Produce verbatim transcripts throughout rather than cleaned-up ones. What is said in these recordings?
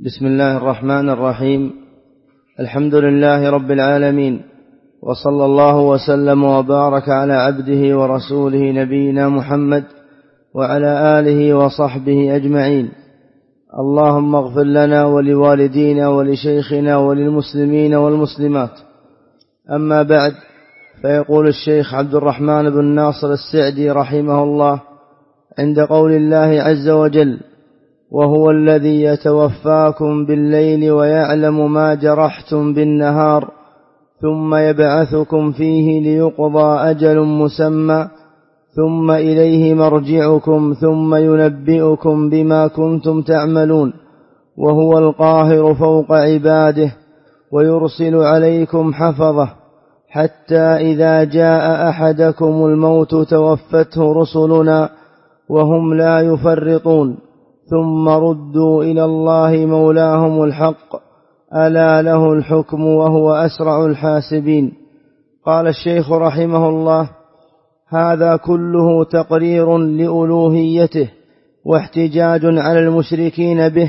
بسم الله الرحمن الرحيم. الحمد لله رب العالمين، وصلى الله وسلم وبارك على عبده ورسوله نبينا محمد وعلى آله وصحبه أجمعين. اللهم اغفر لنا ولوالدينا ولشيخنا وللمسلمين والمسلمات. أما بعد، فيقول الشيخ عبد الرحمن بن ناصر السعدي رحمه الله عند قول الله عز وجل: وهو الذي يتوفاكم بالليل ويعلم ما جرحتم بالنهار ثم يبعثكم فيه ليقضى أجل مسمى ثم إليه مرجعكم ثم ينبئكم بما كنتم تعملون، وهو القاهر فوق عباده ويرسل عليكم حفظه حتى إذا جاء أحدكم الموت توفته رسلنا وهم لا يفرطون ثم ردوا إلى الله مولاهم الحق ألا له الحكم وهو أسرع الحاسبين. قال الشيخ رحمه الله: هذا كله تقرير لألوهيته واحتجاج على المشركين به،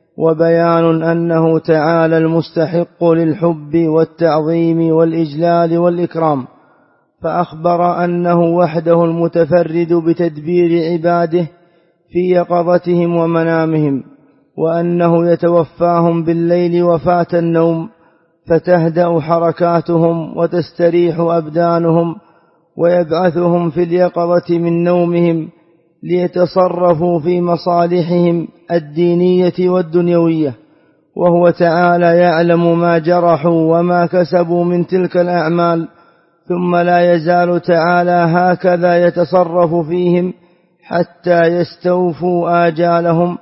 وبيان أنه تعالى المستحق للحب والتعظيم والإجلال والإكرام، فأخبر أنه وحده المتفرد بتدبير عباده في يقظتهم ومنامهم، وأنه يتوفاهم بالليل وفاة النوم فتهدأ حركاتهم وتستريح أبدانهم، ويبعثهم في اليقظة من نومهم ليتصرفوا في مصالحهم الدينية والدنيوية، وهو تعالى يعلم ما جرحوا وما كسبوا من تلك الأعمال، ثم لا يزال تعالى هكذا يتصرف فيهم حتى يستوفوا آجالهم،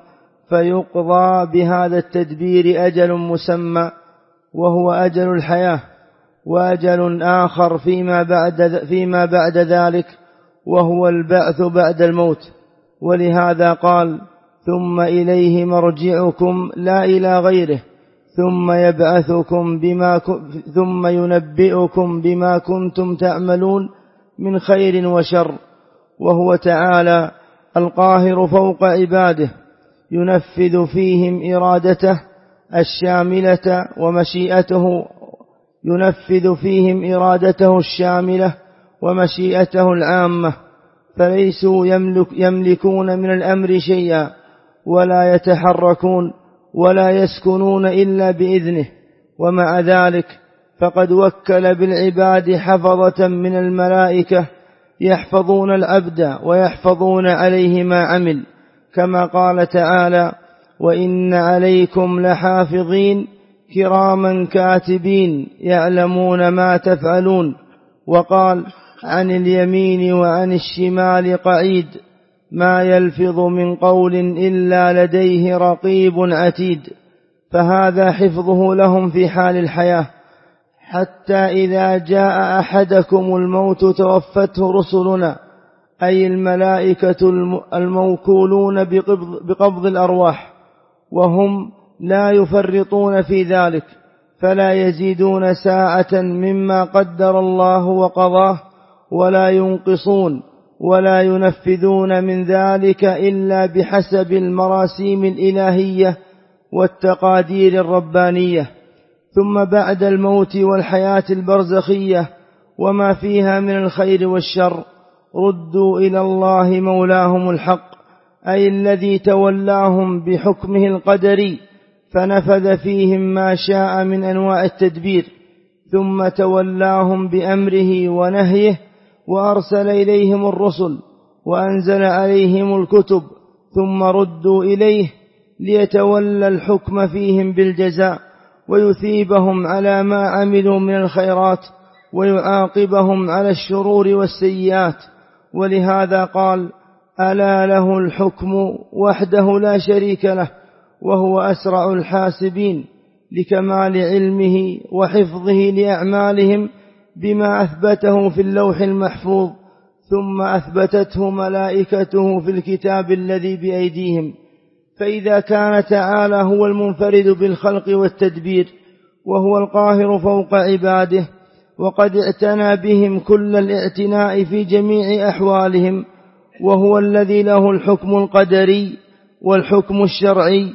فيقضى بهذا التدبير أجل مسمى وهو أجل الحياة، وأجل آخر فيما بعد, فيما بعد ذلك وهو البعث بعد الموت. ولهذا قال: ثم إليه مرجعكم لا إلى غيره ثم يبعثكم بما ثم ينبئكم بما كنتم تعملون من خير وشر، وهو تعالى القاهر فوق عباده ينفذ فيهم إرادته الشاملة ومشيئته ينفذ فيهم إرادته الشاملة ومشيئته العامة، فليسوا يملك يملكون من الأمر شيئا ولا يتحركون ولا يسكنون إلا بإذنه. ومع ذلك فقد وكل بالعباد حفظة من الملائكة يحفظون العبد ويحفظون عليه ما عمل، كما قال تعالى: وإن عليكم لحافظين كراما كاتبين يعلمون ما تفعلون. وقال: عن اليمين وعن الشمال قعيد ما يلفظ من قول إلا لديه رقيب عتيد. فهذا حفظه لهم في حال الحياة، حتى إذا جاء أحدكم الموت توفته رسلنا، أي الملائكة الموكولون بقبض الأرواح، وهم لا يفرطون في ذلك، فلا يزيدون ساعة مما قدر الله وقضاه ولا ينقصون ولا ينفذون من ذلك إلا بحسب المراسيم الإلهية والتقادير الربانية. ثم بعد الموت والحياة البرزخية وما فيها من الخير والشر ردوا إلى الله مولاهم الحق، أي الذي تولاهم بحكمه القدري فنفذ فيهم ما شاء من أنواع التدبير، ثم تولاهم بأمره ونهيه وأرسل إليهم الرسل وأنزل عليهم الكتب، ثم ردوا إليه ليتولى الحكم فيهم بالجزاء ويثيبهم على ما عملوا من الخيرات ويعاقبهم على الشرور والسيئات. ولهذا قال: ألا له الحكم وحده لا شريك له وهو أسرع الحاسبين، لكمال علمه وحفظه لأعمالهم بما أثبته في اللوح المحفوظ، ثم أثبتته ملائكته في الكتاب الذي بأيديهم. فإذا كان تعالى هو المنفرد بالخلق والتدبير وهو القاهر فوق عباده، وقد اعتنى بهم كل الاعتناء في جميع أحوالهم، وهو الذي له الحكم القدري والحكم الشرعي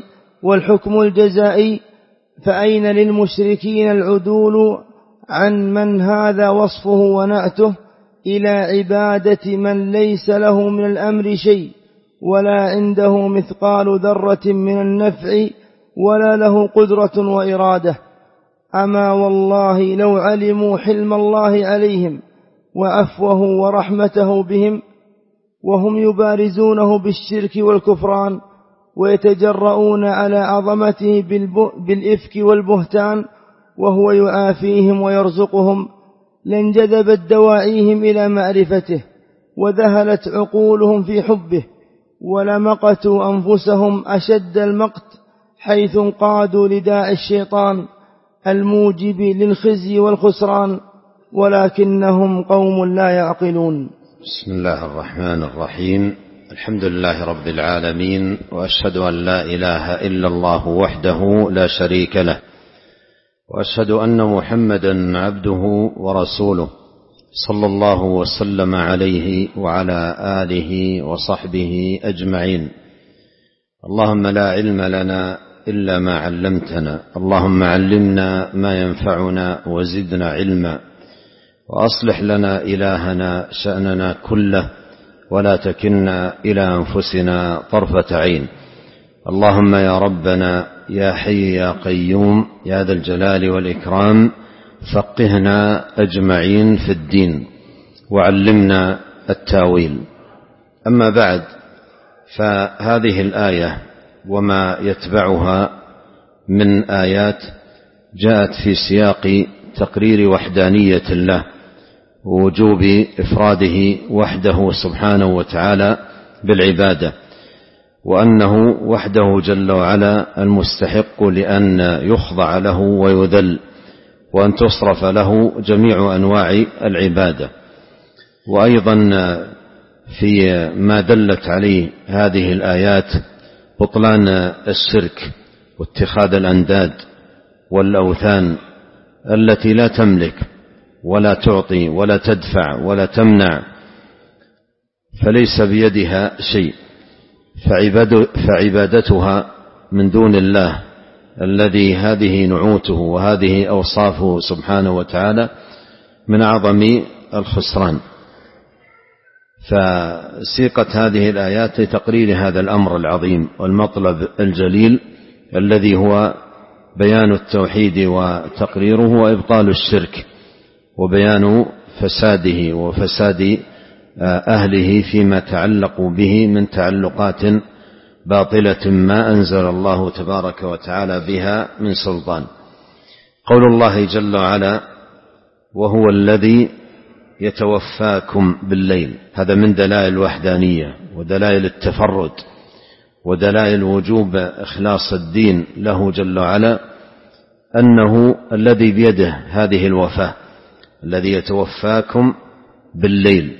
والحكم الجزائي، فأين للمشركين العدول عن من هذا وصفه ونعته إلى عبادة من ليس له من الأمر شيء ولا عنده مثقال ذرة من النفع ولا له قدرة وإرادة؟ أما والله لو علموا حلم الله عليهم وعفوه ورحمته بهم وهم يبارزونه بالشرك والكفران ويتجرؤون على عظمته بالإفك والبهتان وهو يعافيهم ويرزقهم، لانجذبت دواعيهم إلى معرفته وذهلت عقولهم في حبه، ولمقتوا أنفسهم أشد المقت حيث انقادوا لداعي الشيطان الموجب للخزي والخسران، ولكنهم قوم لا يعقلون. بسم الله الرحمن الرحيم. الحمد لله رب العالمين، وأشهد أن لا إله إلا الله وحده لا شريك له، وأشهد أن محمدا عبده ورسوله صلى الله وسلم عليه وعلى آله وصحبه أجمعين. اللهم لا علم لنا إلا ما علمتنا، اللهم علمنا ما ينفعنا وزدنا علما، وأصلح لنا إلهنا شأننا كله ولا تكلنا إلى أنفسنا طرفة عين. اللهم يا ربنا يا حي يا قيوم يا ذا الجلال والإكرام، فقهنا أجمعين في الدين وعلمنا التاويل. أما بعد، فهذه الآية وما يتبعها من آيات جاءت في سياق تقرير وحدانية الله ووجوب إفراده وحده سبحانه وتعالى بالعبادة، وأنه وحده جل وعلا المستحق لأن يخضع له ويذل، وأن تصرف له جميع أنواع العبادة. وأيضا في ما دلت عليه هذه الآيات بطلان الشرك واتخاذ الأنداد والأوثان التي لا تملك ولا تعطي ولا تدفع ولا تمنع، فليس بيدها شيء، فعبادتها من دون الله الذي هذه نعوته وهذه أوصافه سبحانه وتعالى من أعظم الخسران. فسيقت هذه الآيات لتقرير هذا الأمر العظيم والمطلب الجليل الذي هو بيان التوحيد وتقريره وإبطال الشرك وبيان فساده وفساد أهله فيما تعلقوا به من تعلقات باطلة ما أنزل الله تبارك وتعالى بها من سلطان. قول الله جل وعلا: وهو الذي يتوفاكم بالليل، هذا من دلائل الوحدانية ودلائل التفرد ودلائل وجوب إخلاص الدين له جل وعلا، أنه الذي بيده هذه الوفاة، الذي يتوفاكم بالليل.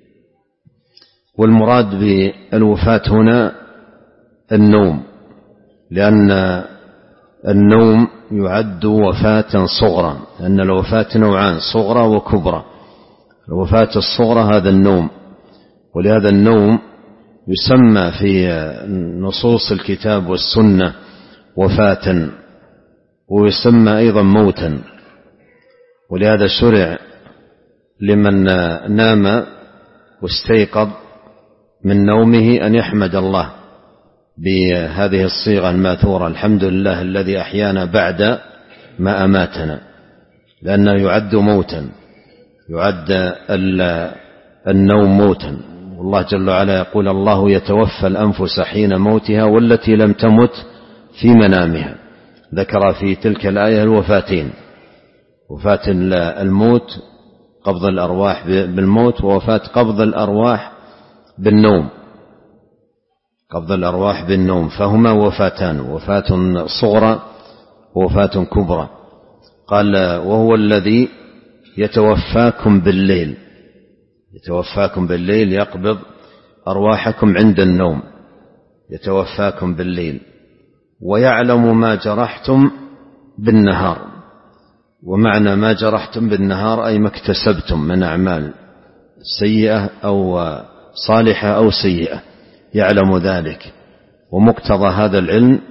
والمراد بالوفاة هنا النوم، لأن النوم يعد وفاة صغرى، لأن الوفاة نوعان: صغرى وكبرى. الوفاة الصغرى هذا النوم، ولهذا النوم يسمى في نصوص الكتاب والسنة وفاة، ويسمى أيضا موتا. ولهذا شرع لمن نام واستيقظ من نومه أن يحمد الله بهذه الصيغة الماثورة: الحمد لله الذي أحيانا بعد ما أماتنا، لأنه يعد موتا، يعد النوم موتا. والله جل وعلا يقول: الله يتوفى الأنفس حين موتها والتي لم تمت في منامها. ذكر في تلك الآية الوفاتين: وفاة الموت، قبض الأرواح بالموت، ووفاة قبض الأرواح بالنوم، قبض الأرواح بالنوم، فهما وفاتان: وفاة صغرى ووفاة كبرى. قال: وهو الذي يتوفاكم بالليل، يتوفاكم بالليل، يقبض أرواحكم عند النوم، يتوفاكم بالليل، ويعلم ما جرحتم بالنهار. ومعنى ما جرحتم بالنهار أي ما اكتسبتم من أعمال سيئة أو صالحة أو سيئة، يعلم ذلك. ومقتضى هذا العلم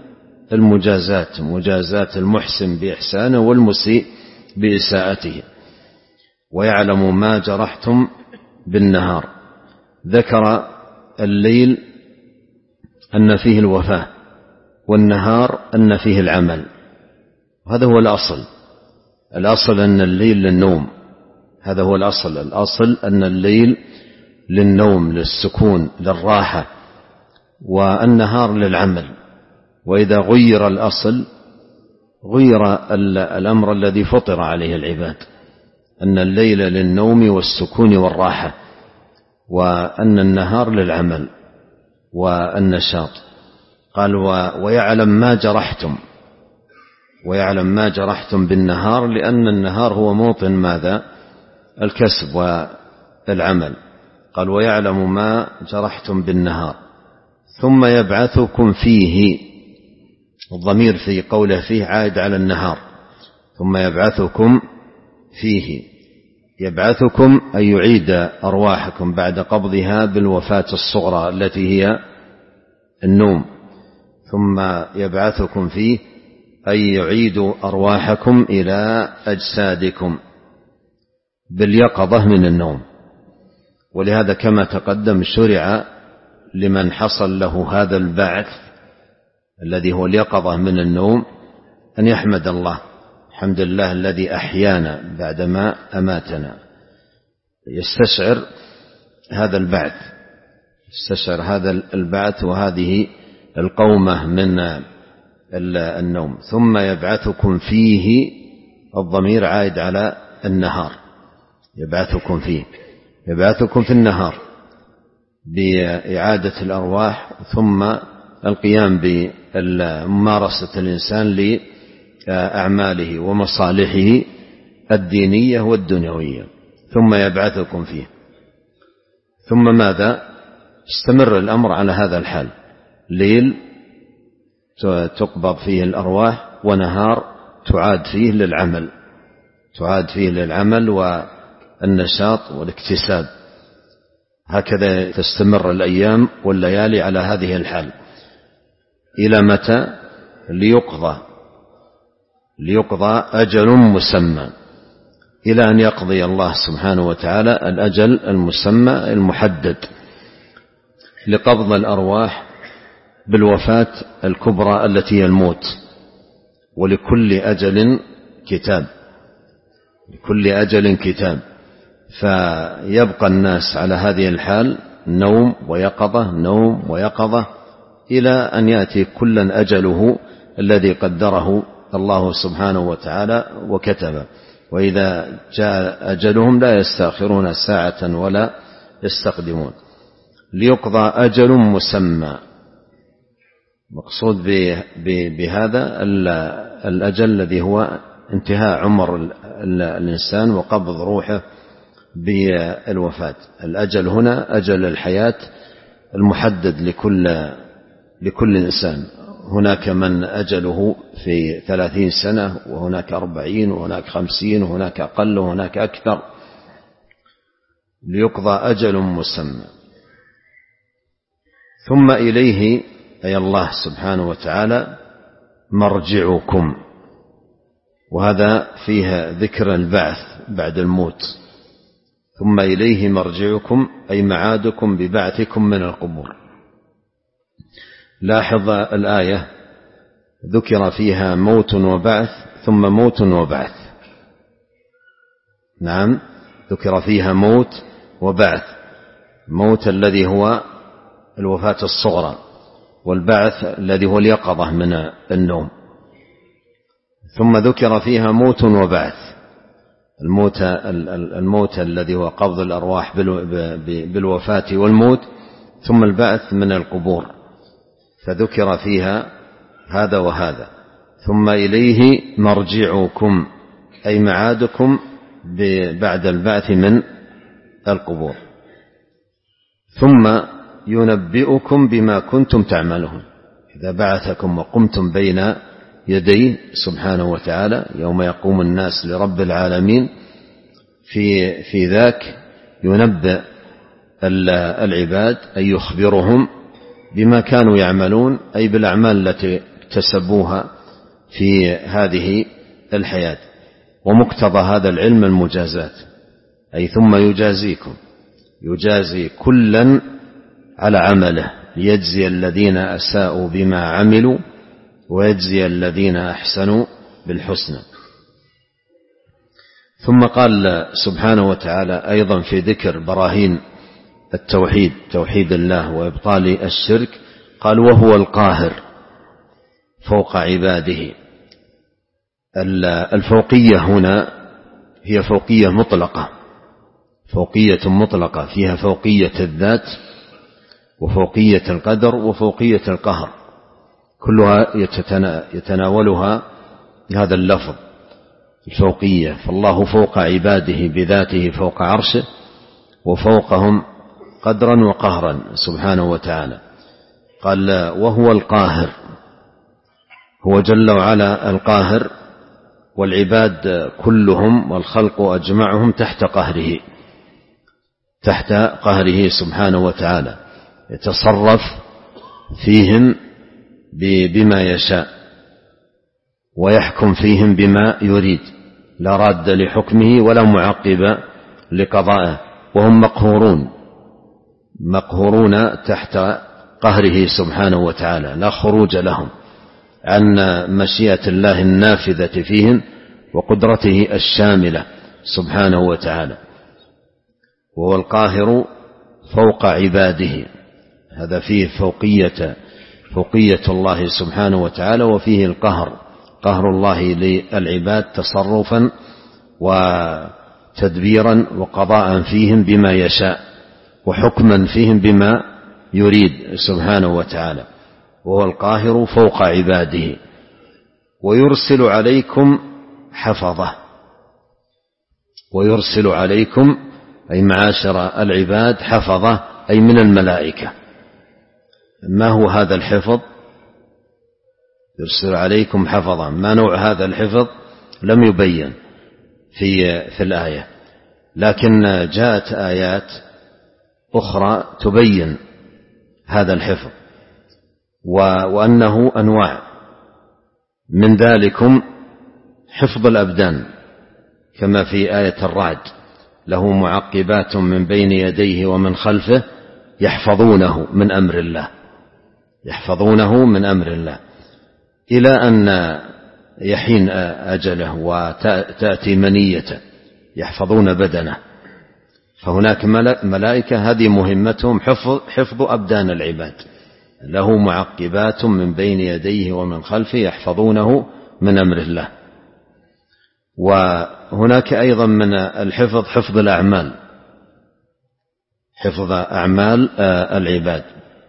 المجازات، مجازات المحسن بإحسانه والمسيء بإساءته. ويعلم ما جرحتم بالنهار. ذكر الليل أن فيه الوفاة، والنهار أن فيه العمل. هذا هو الأصل. الأصل أن الليل للنوم، هذا هو الأصل. الأصل أن الليل للنوم، للسكون، للراحة، والنهار للعمل. وإذا غير الأصل غير الأمر الذي فطر عليه العباد، أن الليل للنوم والسكون والراحة، وأن النهار للعمل والنشاط. قال ويعلم ما جرحتم، ويعلم ما جرحتم بالنهار، لأن النهار هو موطن ماذا؟ الكسب والعمل. قال ويعلم ما جرحتم بالنهار ثم يبعثكم فيه. الضمير في قوله فيه عائد على النهار. ثم يبعثكم فيه، يبعثكم أي يعيد أرواحكم بعد قبضها بالوفاة الصغرى التي هي النوم. ثم يبعثكم فيه أي يعيد أرواحكم إلى أجسادكم باليقظة من النوم. ولهذا كما تقدم شرع لمن حصل له هذا البعث الذي هو اليقظة من النوم أن يحمد الله، الحمد لله الذي أحيانا بعدما أماتنا. يستشعر هذا البعث، يستشعر هذا البعث وهذه القومة من النوم. ثم يبعثكم فيه، الضمير عائد على النهار. يبعثكم فيه، يبعثكم في النهار بإعادة الأرواح، ثم القيام بممارسة الإنسان لأعماله ومصالحه الدينية والدنيوية. ثم يبعثكم فيه، ثم ماذا؟ استمر الأمر على هذا الحال. ليل تقبض فيه الأرواح، ونهار تعاد فيه للعمل، تعاد فيه للعمل والنشاط والاكتساب. هكذا تستمر الأيام والليالي على هذه الحال. إلى متى؟ ليقضى ليقضى أجل مسمى، إلى أن يقضي الله سبحانه وتعالى الأجل المسمى المحدد لقبض الأرواح بالوفاة الكبرى التي هي الموت. ولكل أجل كتاب، لكل أجل كتاب. فيبقى الناس على هذه الحال، نوم ويقظة، نوم ويقظة، إلى أن يأتي كلا أجله الذي قدره الله سبحانه وتعالى وكتبه. وإذا جاء أجلهم لا يستأخرون ساعة ولا يستقدمون. ليقضى أجل مسمى. مقصود بهذا الأجل الذي هو انتهاء عمر الإنسان وقبض روحه بالوفاة. الأجل هنا أجل الحياة المحدد لكل لكل إنسان. هناك من أجله في ثلاثين سنة، وهناك أربعين، وهناك خمسين، وهناك أقل، وهناك أكثر. ليقضى أجل مسمى ثم إليه، أي الله سبحانه وتعالى، مرجعكم. وهذا فيها ذكر البعث بعد الموت. ثم إليه مرجعكم أي معادكم ببعثكم من القبور. لاحظ الآية ذكر فيها موت وبعث، ثم موت وبعث. نعم، ذكر فيها موت وبعث. موت الذي هو الوفاة الصغرى، والبعث الذي هو اليقظة من النوم. ثم ذكر فيها موت وبعث. الموت الموت الذي هو قبض الأرواح بالوفاة والموت، ثم البعث من القبور. فذكر فيها هذا وهذا. ثم إليه مرجعكم أي معادكم بعد البعث من القبور. ثم ينبئكم بما كنتم تعملون. إذا بعثكم وقمتم بين يديه سبحانه وتعالى يوم يقوم الناس لرب العالمين، في في ذاك ينبئ العباد أي يخبرهم بما كانوا يعملون، أي بالأعمال التي اكتسبوها في هذه الحياة. ومقتضى هذا العلم المجازات، أي ثم يجازيكم، يجازي كلا على عمله ليجزي الذين أساءوا بما عملوا ويجزي الذين أحسنوا بالحسنى. ثم قال سبحانه وتعالى أيضا في ذكر براهين التوحيد، توحيد الله وإبطال الشرك، قال وهو القاهر فوق عباده. الفوقية هنا هي فوقية مطلقة، فوقية مطلقة فيها فوقية الذات وفوقية القدر وفوقية القهر، كلها يتناولها هذا اللفظ الفوقية. فالله فوق عباده بذاته فوق عرشه وفوقهم قدرا وقهرا سبحانه وتعالى. قال وهو القاهر، هو جل وعلا القاهر، والعباد كلهم والخلق أجمعهم تحت قهره، تحت قهره سبحانه وتعالى، يتصرف فيهم بما يشاء ويحكم فيهم بما يريد، لا راد لحكمه ولا معقب لقضائه، وهم مقهورون مقهورون تحت قهره سبحانه وتعالى، لا خروج لهم عن مشيئة الله النافذة فيهم وقدرته الشاملة سبحانه وتعالى. وهو القاهر فوق عباده، هذا فيه فوقية فوقية الله سبحانه وتعالى، وفيه القهر، قهر الله للعباد تصرفا وتدبيرا وقضاء فيهم بما يشاء وحكما فيهم بما يريد سبحانه وتعالى. وهو القاهر فوق عباده. ويرسل عليكم حفظه، ويرسل عليكم أي معاشر العباد حفظه، أي من الملائكة. ما هو هذا الحفظ؟ يرسل عليكم حفظا، ما نوع هذا الحفظ لم يبين في في الآية، لكن جاءت آيات أخرى تبين هذا الحفظ وأنه أنواع، من ذلكم حفظ الأبدان كما في آية الرعد، له معقبات من بين يديه ومن خلفه يحفظونه من أمر الله، يحفظونه من أمر الله إلى أن يحين أجله وتأتي منيته يحفظون بدنه. فهناك ملائكة هذه مهمتهم حفظ, حفظ أبدان العباد، له معقبات من بين يديه ومن خلفه يحفظونه من أمر الله. وهناك أيضا من الحفظ حفظ الأعمال، حفظ أعمال العباد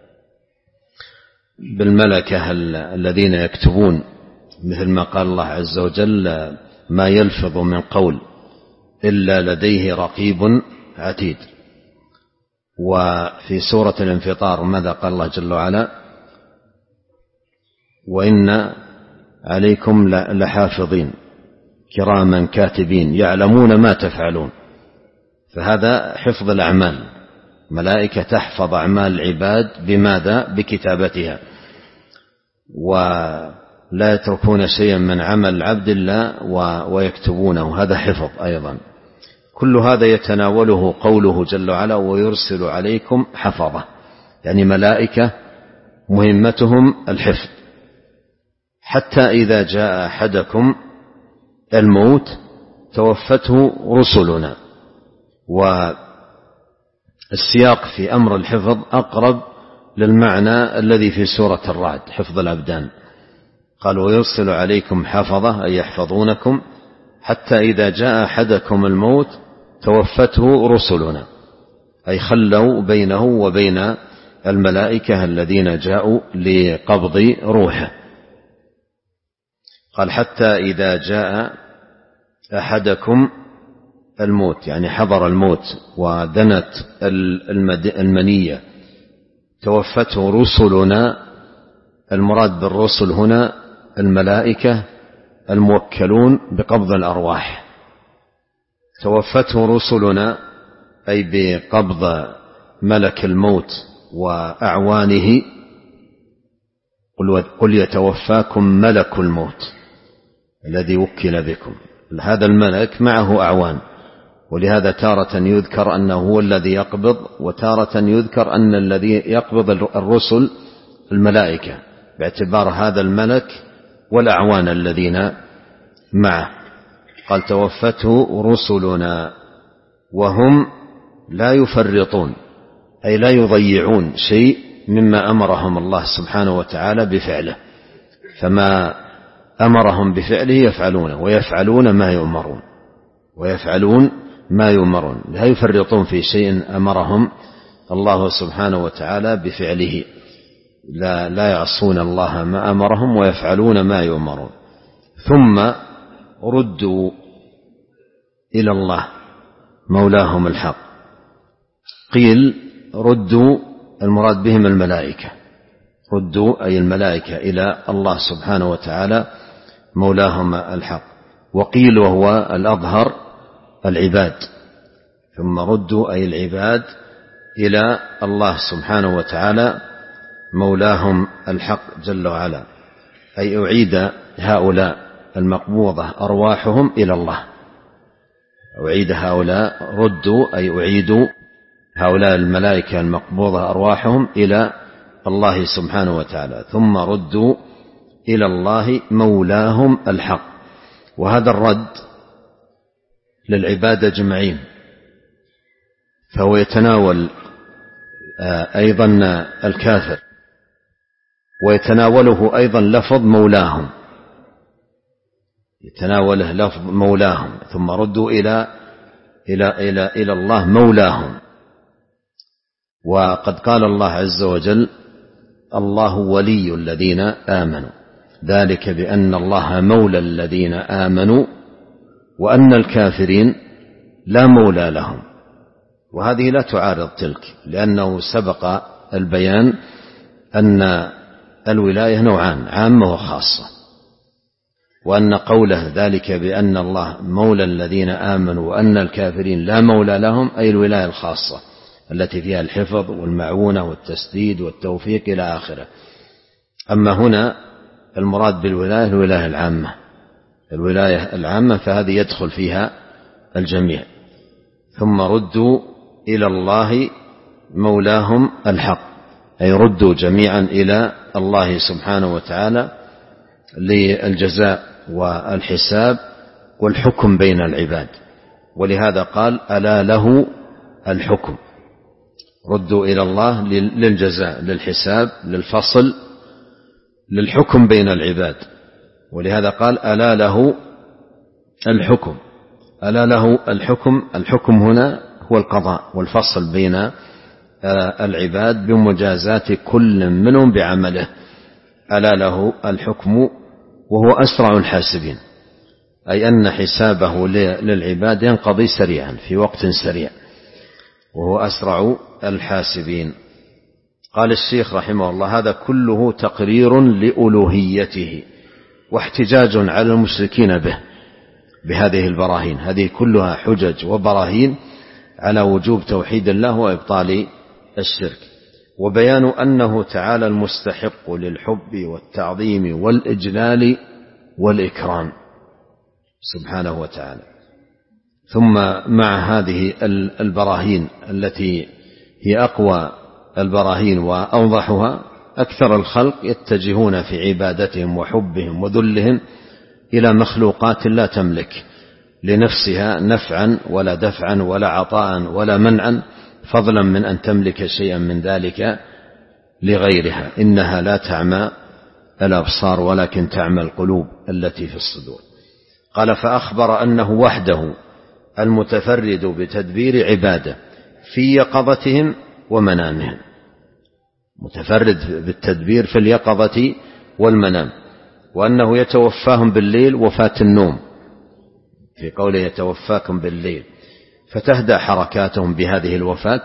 بالملكة الذين يكتبون، مثل ما قال الله عز وجل ما يلفظ من قول إلا لديه رقيب عتيد. وفي سورة الانفطار ماذا قال الله جل وعلا؟ وإن عليكم لحافظين كراما كاتبين يعلمون ما تفعلون. فهذا حفظ الأعمال، ملائكة تحفظ أعمال العباد بماذا؟ بكتابتها، ولا يتركون شيئا من عمل العبد الله ويكتبونه، هذا حفظ أيضا. كل هذا يتناوله قوله جل وعلا ويرسل عليكم حفظة، يعني ملائكة مهمتهم الحفظ، حتى إذا جاء أحدكم الموت توفته رسلنا. والسياق في أمر الحفظ أقرب للمعنى الذي في سورة الرعد، حفظ الأبدان. قال ويرسل عليكم حفظة أي يحفظونكم حتى إذا جاء أحدكم الموت توفته رسلنا، أي خلوا بينه وبين الملائكة الذين جاءوا لقبض روحه. قال حتى إذا جاء أحدكم الموت، يعني حضر الموت ودنت المنية توفته رسلنا. المراد بالرسل هنا الملائكة الموكلون بقبض الأرواح. توفته رسلنا أي بقبض ملك الموت وأعوانه قل يتوفاكم ملك الموت الذي وكل بكم. هذا الملك معه أعوان، ولهذا تارة يذكر أنه هو الذي يقبض، وتارة يذكر أن الذي يقبض الرسل الملائكة، باعتبار هذا الملك والأعوان الذين معه. قال توفته رسلنا وهم لا يفرطون، أي لا يضيعون شيء مما أمرهم الله سبحانه وتعالى بفعله، فما أمرهم بفعله يفعلونه، ويفعلون ما يؤمرون ويفعلون ما يؤمرون لا يفرطون في شيء أمرهم الله سبحانه وتعالى بفعله، لا, لا يعصون الله ما أمرهم ويفعلون ما يؤمرون. ثم ردوا إلى الله مولاهم الحق. قيل ردوا المراد بهم الملائكة، ردوا أي الملائكة إلى الله سبحانه وتعالى مولاهم الحق. وقيل وهو الأظهر العباد، ثم ردوا أي العباد إلى الله سبحانه وتعالى مولاهم الحق جل وعلا، أي أعيد هؤلاء المقبوضة أرواحهم إلى الله. أعيد هؤلاء ردوا أي أعيدوا هؤلاء الملائكة المقبوضة أرواحهم إلى الله سبحانه وتعالى. ثم ردوا إلى الله مولاهم الحق. وهذا الرد للعباد أجمعين، فهو يتناول أيضا الكافر، ويتناوله أيضا لفظ مولاهم، يتناوله لفظ مولاهم. ثم ردوا إلى إلى إلى إلى الله مولاهم. وقد قال الله عز وجل الله ولي الذين آمنوا، ذلك بأن الله مولى الذين آمنوا وأن الكافرين لا مولى لهم. وهذه لا تعارض تلك، لأنه سبق البيان أن الولاية نوعان، عامة وخاصة، وأن قوله ذلك بأن الله مولى الذين آمنوا وأن الكافرين لا مولى لهم أي الولاية الخاصة التي فيها الحفظ والمعونة والتسديد والتوفيق إلى آخره. أما هنا المراد بالولاية الولاية العامة، الولاية العامة فهذه يدخل فيها الجميع. ثم ردوا إلى الله مولاهم الحق، أي ردوا جميعا إلى الله سبحانه وتعالى للجزاء والحساب والحكم بين العباد. ولهذا قال ألا له الحكم، ردوا إلى الله للجزاء للحساب للفصل للحكم بين العباد. ولهذا قال ألا له الحكم، ألا له الحكم. الحكم هنا هو القضاء والفصل بين العباد بمجازات كل منهم بعمله. ألا له الحكم وهو أسرع الحاسبين، أي أن حسابه للعباد ينقضي سريعا في وقت سريع، وهو أسرع الحاسبين. قال الشيخ رحمه الله هذا كله تقرير لألوهيته واحتجاج على المشركين به بهذه البراهين، هذه كلها حجج وبراهين على وجوب توحيد الله وإبطال الشرك، وبيان أنه تعالى المستحق للحب والتعظيم والإجلال والإكرام سبحانه وتعالى. ثم مع هذه البراهين التي هي أقوى البراهين وأوضحها، أكثر الخلق يتجهون في عبادتهم وحبهم وذلهم إلى مخلوقات لا تملك لنفسها نفعا ولا دفعا ولا عطاء ولا منعا، فضلا من أن تملك شيئا من ذلك لغيرها. إنها لا تعمى الأبصار ولكن تعمى القلوب التي في الصدور. قال فأخبر أنه وحده المتفرد بتدبير عباده في يقظتهم ومنامهم، متفرد بالتدبير في اليقظة والمنام، وأنه يتوفاهم بالليل وفاة النوم، في قوله يتوفاكم بالليل، فتهدأ حركاتهم بهذه الوفاة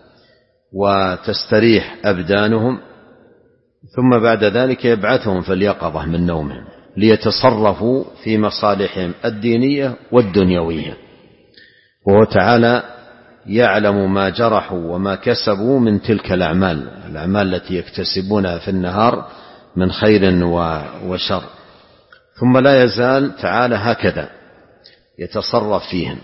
وتستريح أبدانهم، ثم بعد ذلك يبعثهم في اليقظة من نومهم ليتصرفوا في مصالحهم الدينية والدنيوية. وهو تعالى يعلم ما جرحوا وما كسبوا من تلك الأعمال، الأعمال التي يكتسبونها في النهار من خير وشر. ثم لا يزال تعالى هكذا يتصرف فيهم،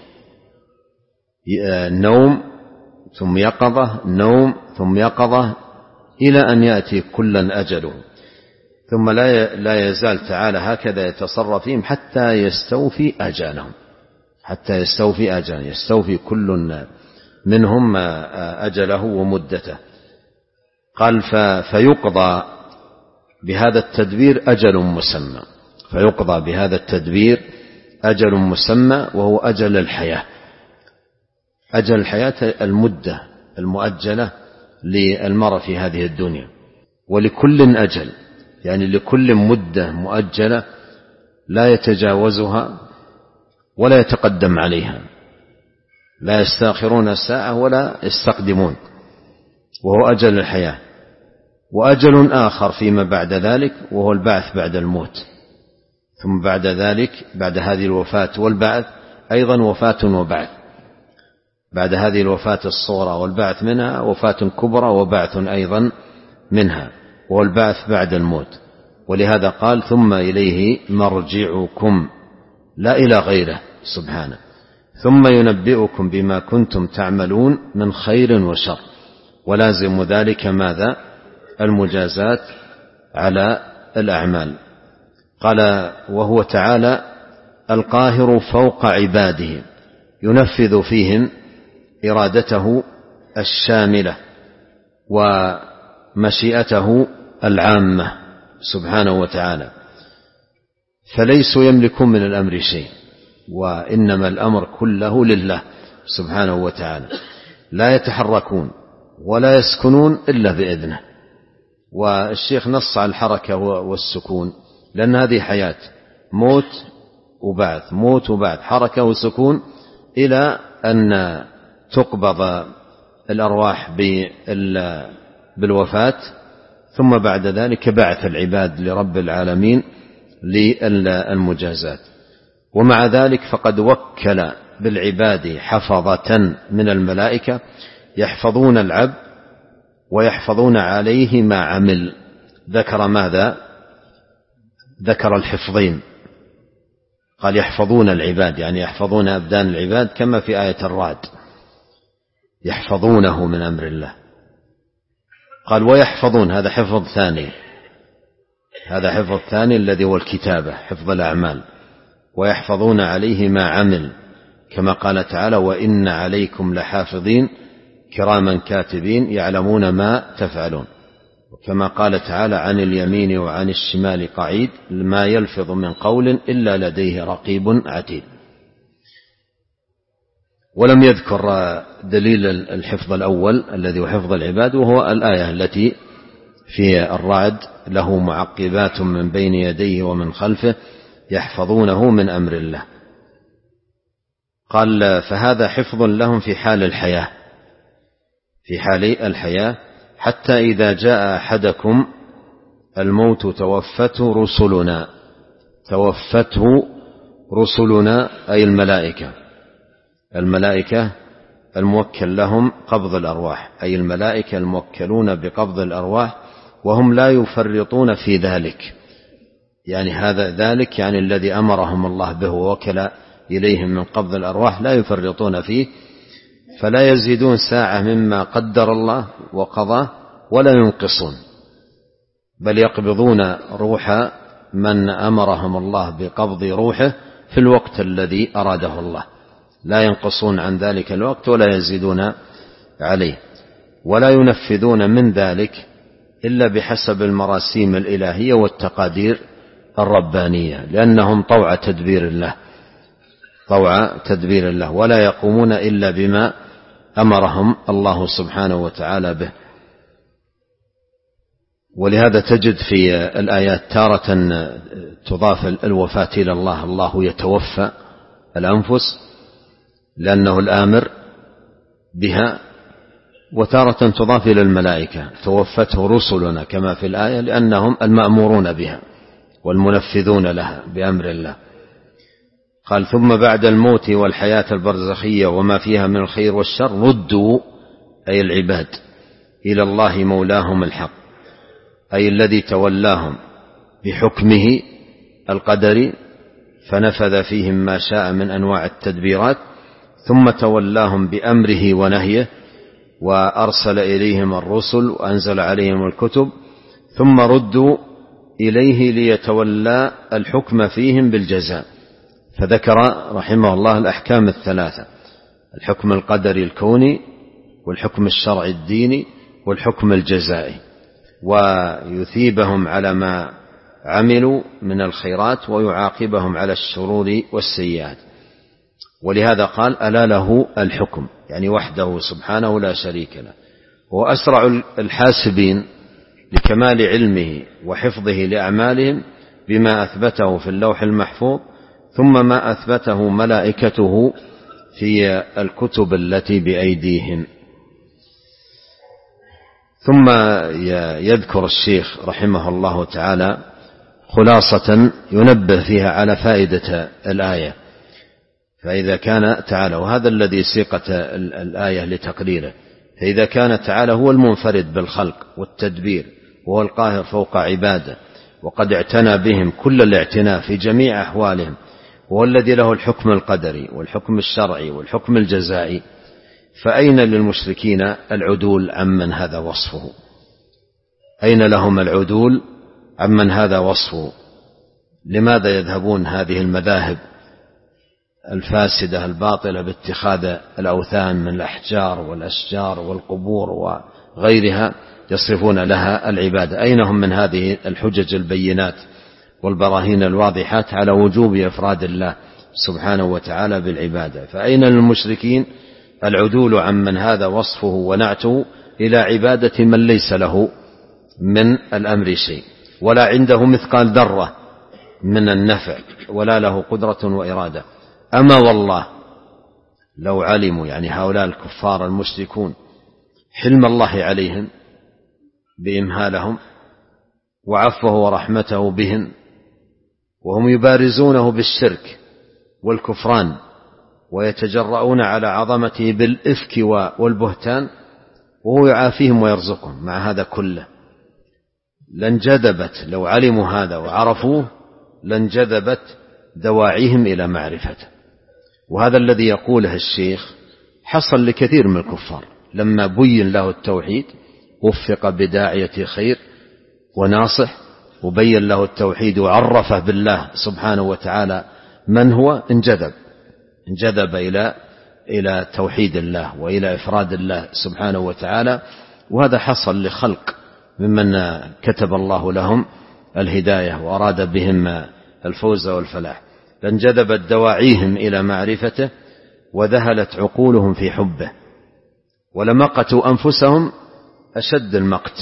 نوم ثم يقظة، نوم ثم يقظة، إلى أن يأتي كلا أجله. ثم لا يزال تعالى هكذا يتصرف فيهم حتى يستوفي أجالهم، حتى يستوفي أجالهم، يستوفي كل منهم أجله ومدته. قال فيقضى بهذا التدبير أجل مسمى، فيقضى بهذا التدبير أجل مسمى، وهو أجل الحياة، أجل الحياة المدة المؤجلة للمرء في هذه الدنيا. ولكل أجل، يعني لكل مدة مؤجلة لا يتجاوزها ولا يتقدم عليها، لا يستأخرون ساعة ولا يستقدمون، وهو أجل الحياة. وأجل آخر فيما بعد ذلك وهو البعث بعد الموت. ثم بعد ذلك، بعد هذه الوفاة والبعث، أيضا وفاة وبعث. بعد هذه الوفاة الصغرى والبعث منها وفاة كبرى وبعث أيضا منها، وهو البعث بعد الموت. ولهذا قال ثم إليه مرجعكم، لا إلى غيره سبحانه، ثم ينبئكم بما كنتم تعملون من خير وشر. ولازم ذلك ماذا؟ المجازات على الأعمال. قال وهو تعالى القاهر فوق عباده، ينفذ فيهم إرادته الشاملة ومشيئته العامة سبحانه وتعالى، فليسوا يملكون من الأمر شيء، وإنما الأمر كله لله سبحانه وتعالى. لا يتحركون ولا يسكنون إلا بإذنه. والشيخ نص على الحركة والسكون، لأن هذه حياة، موت وبعث، موت وبعث، حركة وسكون، إلى أن تقبض الأرواح بالوفاة، ثم بعد ذلك بعث العباد لرب العالمين للمجازات. ومع ذلك فقد وكل بالعباد حفظة من الملائكة يحفظون العبد ويحفظون عليه ما عمل. ذكر ماذا؟ ذكر الحفظين، قال يحفظون العباد، يعني يحفظون أبدان العباد، كما في آية الرعد يحفظونه من أمر الله. قال ويحفظون، هذا حفظ ثاني، هذا حفظ ثاني الذي هو الكتابة، حفظ الأعمال. ويحفظون عليه ما عمل، كما قال تعالى وإن عليكم لحافظين كراما كاتبين يعلمون ما تفعلون. وكما قال تعالى عن اليمين وعن الشمال قعيد ما يلفظ من قول إلا لديه رقيب عتيد. ولم يذكر دليل الحفظ الأول الذي هو حفظ العباد، وهو الآية التي في الرعد له معقبات من بين يديه ومن خلفه يحفظونه من أمر الله. قال فهذا حفظ لهم في حال الحياة، في حال الحياة، حتى إذا جاء أحدكم الموت توفته رسلنا، توفته رسلنا أي الملائكة، الملائكة الموكل لهم قبض الأرواح، أي الملائكة الموكلون بقبض الأرواح، وهم لا يفرطون في ذلك، يعني هذا ذلك يعني الذي أمرهم الله به ووكل إليهم من قبض الأرواح لا يفرطون فيه، فلا يزيدون ساعة مما قدر الله وقضى ولا ينقصون، بل يقبضون روح من أمرهم الله بقبض روحه في الوقت الذي أراده الله، لا ينقصون عن ذلك الوقت ولا يزيدون عليه، ولا ينفذون من ذلك إلا بحسب المراسيم الإلهية والتقادير الربانية، لأنهم طوع تدبير الله، طوع تدبير الله، ولا يقومون إلا بما أمرهم الله سبحانه وتعالى به. ولهذا تجد في الآيات تارة تضاف الوفاة إلى الله، الله يتوفى الأنفس لأنه الآمر بها، وتارة تضاف إلى الملائكة توفته رسلنا كما في الآية لأنهم المأمورون بها والمنفذون لها بأمر الله. قال ثم بعد الموت والحياة البرزخية وما فيها من الخير والشر ردوا أي العباد إلى الله مولاهم الحق، أي الذي تولاهم بحكمه القدري فنفذ فيهم ما شاء من أنواع التدبيرات، ثم تولاهم بأمره ونهيه وأرسل إليهم الرسل وأنزل عليهم الكتب، ثم ردوا إليه ليتولى الحكم فيهم بالجزاء. فذكر رحمه الله الأحكام الثلاثة: الحكم القدري الكوني، والحكم الشرعي الديني، والحكم الجزائي، ويثيبهم على ما عملوا من الخيرات ويعاقبهم على الشرور والسيئات. ولهذا قال: ألا له الحكم، يعني وحده سبحانه لا شريك له. هو أسرع الحاسبين لكمال علمه وحفظه لأعمالهم بما أثبته في اللوح المحفوظ، ثم ما أثبته ملائكته في الكتب التي بأيديهم. ثم يذكر الشيخ رحمه الله تعالى خلاصة ينبه فيها على فائدة الآية. فإذا كان تعالى، وهذا الذي سيقت الآية لتقريره، فإذا كان تعالى هو المنفرد بالخلق والتدبير، وهو القاهر فوق عباده، وقد اعتنى بهم كل الاعتناء في جميع أحوالهم، وهو الذي له الحكم القدري والحكم الشرعي والحكم الجزائي، فأين للمشركين العدول عمن هذا وصفه؟ أين لهم العدول عمن هذا وصفه؟ لماذا يذهبون هذه المذاهب الفاسدة الباطلة باتخاذ الأوثان من الأحجار والأشجار والقبور وغيرها يصرفون لها العبادة؟ أين هم من هذه الحجج البينات والبراهين الواضحات على وجوب إفراد الله سبحانه وتعالى بالعبادة؟ فأين للمشركين العدول عمن هذا وصفه ونعته إلى عبادة من ليس له من الأمر شيء، ولا عنده مثقال ذرة من النفع، ولا له قدرة وإرادة؟ أما والله لو علموا، يعني هؤلاء الكفار المشركون، حلم الله عليهم بإمهالهم وعفوه ورحمته بهم، وهم يبارزونه بالشرك والكفران ويتجرؤون على عظمته بالإفك والبهتان، وهو يعافيهم ويرزقهم مع هذا كله، لانجذبت، لو علموا هذا وعرفوه لانجذبت دواعيهم إلى معرفته. وهذا الذي يقوله الشيخ حصل لكثير من الكفار، لما بين له التوحيد وفق بداعية خير وناصح، وبين له التوحيد وعرفه بالله سبحانه وتعالى من هو، انجذب انجذب إلى إلى توحيد الله وإلى إفراد الله سبحانه وتعالى. وهذا حصل لخلق ممن كتب الله لهم الهداية وأراد بهم الفوز والفلاح، لانجذبت دواعيهم إلى معرفته وذهلت عقولهم في حبه، ولمقتوا أنفسهم أشد المقت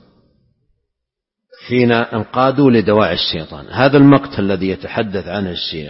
حين انقادوا لدواعي الشيطان. هذا المقت الذي يتحدث عنه الشيخ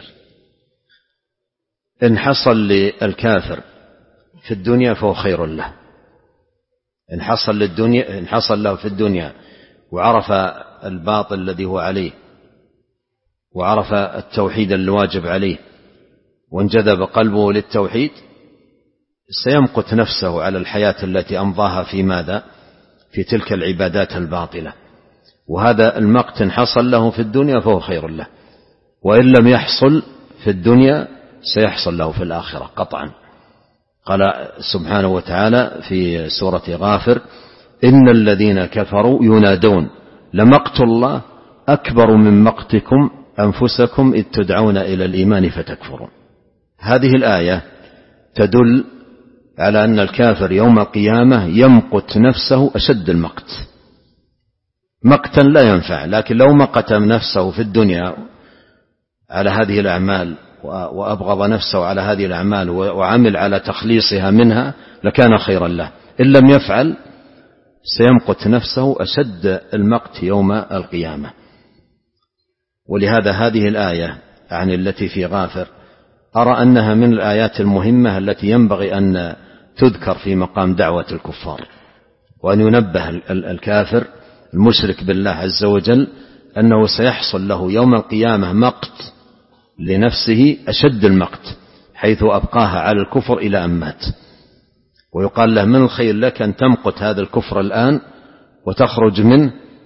إن حصل للكافر في الدنيا فهو خير له، إن حصل للدنيا إن حصل له في الدنيا وعرف الباطل الذي هو عليه وعرف التوحيد الواجب عليه وانجذب قلبه للتوحيد، سيمقت نفسه على الحياة التي أمضاها في ماذا؟ في تلك العبادات الباطلة. وهذا المقت حصل له في الدنيا فهو خير له، وإن لم يحصل في الدنيا سيحصل له في الآخرة قطعا. قال سبحانه وتعالى في سورة غافر: إن الذين كفروا ينادون لمقت الله أكبر من مقتكم أنفسكم إذ تدعون إلى الإيمان فتكفرون. هذه الآية تدل على أن الكافر يوم القيامة يمقت نفسه أشد المقت، مقتا لا ينفع. لكن لو مقت نفسه في الدنيا على هذه الأعمال وأبغض نفسه على هذه الأعمال وعمل على تخليصها منها لكان خيرا له. إن لم يفعل سيمقت نفسه أشد المقت يوم القيامة. ولهذا هذه الآية عن التي في غافر أرى أنها من الآيات المهمة التي ينبغي أن تذكر في مقام دعوة الكفار، وأن ينبه الكافر المشرك بالله عز وجل أنه سيحصل له يوم القيامة مقت لنفسه أشد المقت، حيث أبقاها على الكفر إلى أن مات. ويقال له: من الخير لك أن تمقت هذا الكفر الآن وتخرج منه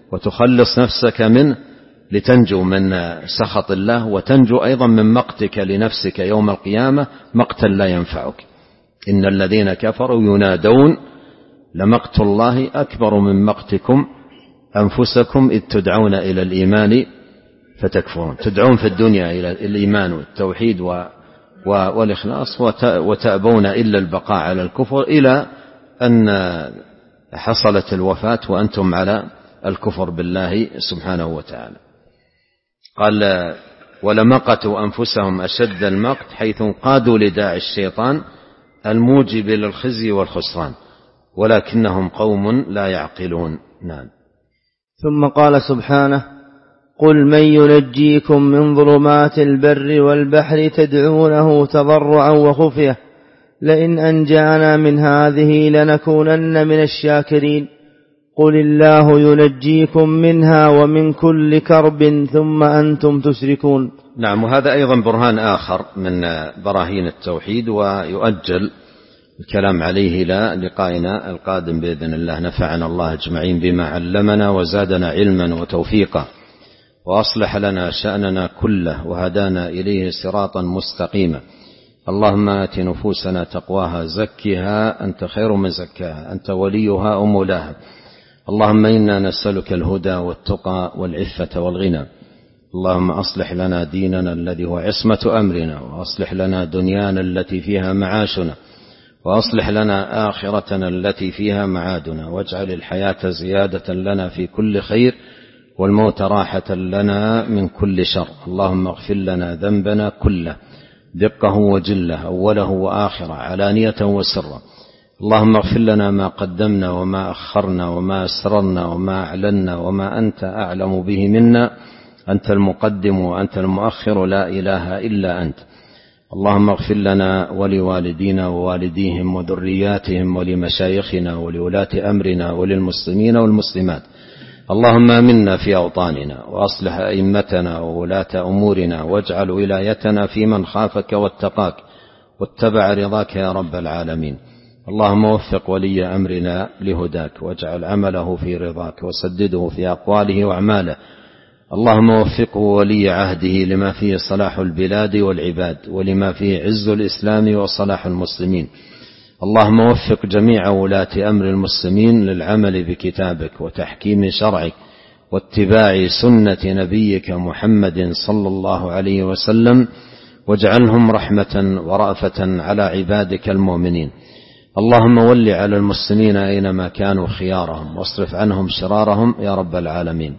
وتخلص نفسك منه لتنجو من سخط الله، وتنجو أيضا من مقتك لنفسك يوم القيامة مقتا لا ينفعك. إن الذين كفروا ينادون لمقت الله أكبر من مقتكم أنفسكم إذ تدعون إلى الإيمان فتكفرون. تدعون في الدنيا إلى الإيمان والتوحيد والإخلاص وتأبون إلا البقاء على الكفر، إلى أن حصلت الوفاة وأنتم على الكفر بالله سبحانه وتعالى. قال ولمقتوا أنفسهم أشد المقت حيث انقادوا لداعي الشيطان الموجب للخزي والخسران ولكنهم قوم لا يعقلون. نعم. ثم قال سبحانه قل من ينجيكم من ظلمات البر والبحر تدعونه تضرعا وخفية لئن أنجانا من هذه لنكونن من الشاكرين قل الله ينجيكم منها ومن كل كرب ثم أنتم تشركون. نعم. وهذا أيضا برهان آخر من براهين التوحيد، ويؤجل الكلام عليه إلى لقائنا القادم بإذن الله. نفعنا الله أجمعين بما علمنا وزادنا علما وتوفيقا وأصلح لنا شأننا كله وهدانا إليه صراطا مستقيما. اللهم آت نفوسنا تقواها زكها أنت خير من زكاها أنت وليها ومولاها. اللهم إنا نسألك الهدى والتقى والعفة والغنى. اللهم أصلح لنا ديننا الذي هو عصمة أمرنا، وأصلح لنا دنيانا التي فيها معاشنا، وأصلح لنا آخرتنا التي فيها معادنا، واجعل الحياة زيادة لنا في كل خير والموت راحة لنا من كل شر. اللهم اغفر لنا ذنبنا كله دقه وجله أوله وآخره علانية وسرا. اللهم اغفر لنا ما قدمنا وما أخرنا وما أسررنا وما أعلنا وما أنت أعلم به منا. أنت المقدم وأنت المؤخر لا إله إلا أنت. اللهم اغفر لنا ولوالدينا ووالديهم وذرياتهم ولمشايخنا ولولاة أمرنا وللمسلمين والمسلمات. اللهم آمنا في أوطاننا وأصلح أئمتنا وولاة أمورنا، واجعل ولايتنا في من خافك واتقاك واتبع رضاك يا رب العالمين. اللهم وفق ولي أمرنا لهداك، واجعل عمله في رضاك، وسدده في أقواله وأعماله. اللهم وفقه ولي عهده لما فيه صلاح البلاد والعباد، ولما فيه عز الإسلام وصلاح المسلمين. اللهم وفق جميع ولاة أمر المسلمين للعمل بكتابك وتحكيم شرعك واتباع سنة نبيك محمد صلى الله عليه وسلم، واجعلهم رحمة ورأفة على عبادك المؤمنين. اللهم ول على المسلمين أينما كانوا خيارهم، واصرف عنهم شرارهم يا رب العالمين.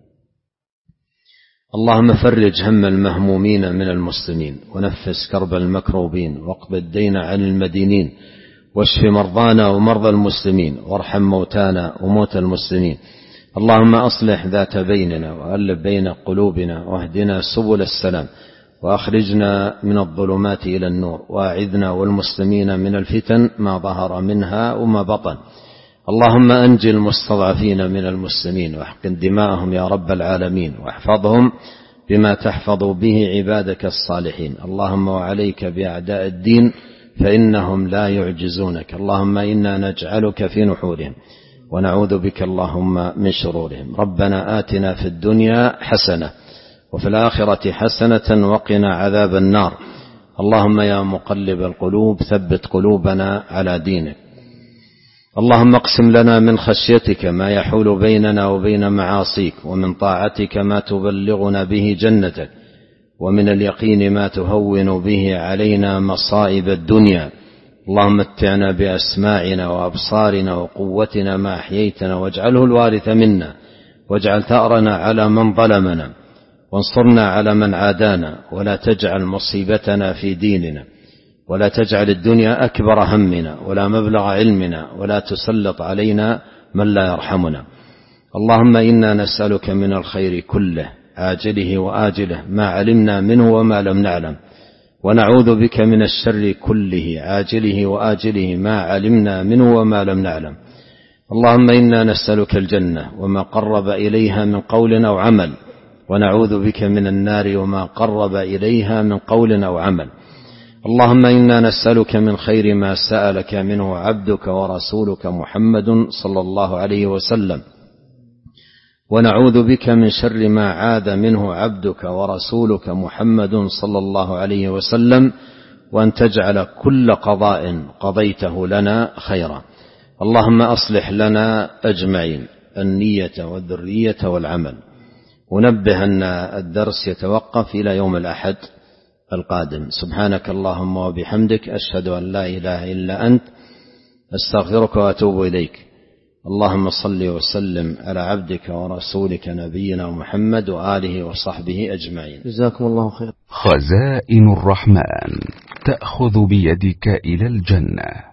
اللهم فرج هم المهمومين من المسلمين، ونفس كرب المكروبين، واقض الدين عن المدينين، واشف مرضانا ومرضى المسلمين، وارحم موتانا وموتى المسلمين. اللهم أصلح ذات بيننا وألف بين قلوبنا، واهدنا سبل السلام، وأخرجنا من الظلمات إلى النور، وأعذنا والمسلمين من الفتن ما ظهر منها وما بطن. اللهم أنجي المستضعفين من المسلمين، واحقن دماءهم يا رب العالمين، واحفظهم بما تحفظ به عبادك الصالحين. اللهم وعليك بأعداء الدين فإنهم لا يعجزونك. اللهم إنا نجعلك في نحورهم ونعوذ بك اللهم من شرورهم. ربنا آتنا في الدنيا حسنة وفي الآخرة حسنة وقنا عذاب النار. اللهم يا مقلب القلوب ثبت قلوبنا على دينك. اللهم اقسم لنا من خشيتك ما يحول بيننا وبين معاصيك، ومن طاعتك ما تبلغنا به جنتك، ومن اليقين ما تهون به علينا مصائب الدنيا. اللهم متعنا بأسماعنا وأبصارنا وقوتنا ما أحييتنا، واجعله الوارث منا، واجعل ثأرنا على من ظلمنا، وانصرنا على من عادانا، ولا تجعل مصيبتنا في ديننا، ولا تجعل الدنيا أكبر همنا ولا مبلغ علمنا، ولا تسلط علينا من لا يرحمنا. اللهم إنا نسألك من الخير كله عاجله وآجله ما علمنا منه وما لم نعلم، ونعوذ بك من الشر كله عاجله وآجله ما علمنا منه وما لم نعلم. اللهم إنا نسألك الجنة وما قرب إليها من قول أو عمل، ونعوذ بك من النار وما قرب إليها من قول أو عمل. اللهم إنا نسألك من خير ما سألك منه عبدك ورسولك محمد صلى الله عليه وسلم، ونعوذ بك من شر ما عاذ منه عبدك ورسولك محمد صلى الله عليه وسلم، وأن تجعل كل قضاء قضيته لنا خيرا. اللهم أصلح لنا أجمعين النية والذرية والعمل. ونبه أن الدرس يتوقف إلى يوم الأحد القادم. سبحانك اللهم وبحمدك، أشهد أن لا إله إلا أنت، أستغفرك وأتوب إليك. اللهم صل وسلم على عبدك ورسولك نبينا محمد وآله وصحبه أجمعين. جزاكم الله خير. خزائن الرحمن تأخذ بيدك إلى الجنة.